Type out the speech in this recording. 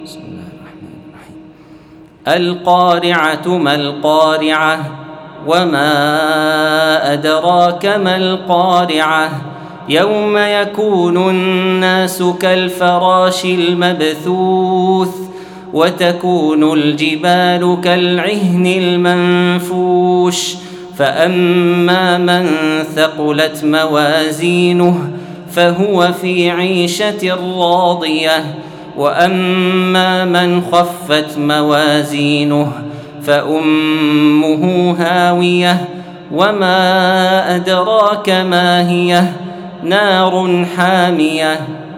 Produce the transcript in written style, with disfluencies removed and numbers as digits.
بسم الله الرحمن الرحيم. القارعة ما القارعة وما أدراك ما القارعة يوم يكون الناس كالفراش المبثوث وتكون الجبال كالعهن المنفوش فأما من ثقلت موازينه فهو في عيشة راضية وأما من خفت موازينه فأمه هاوية وما أدراك ما هي نار حامية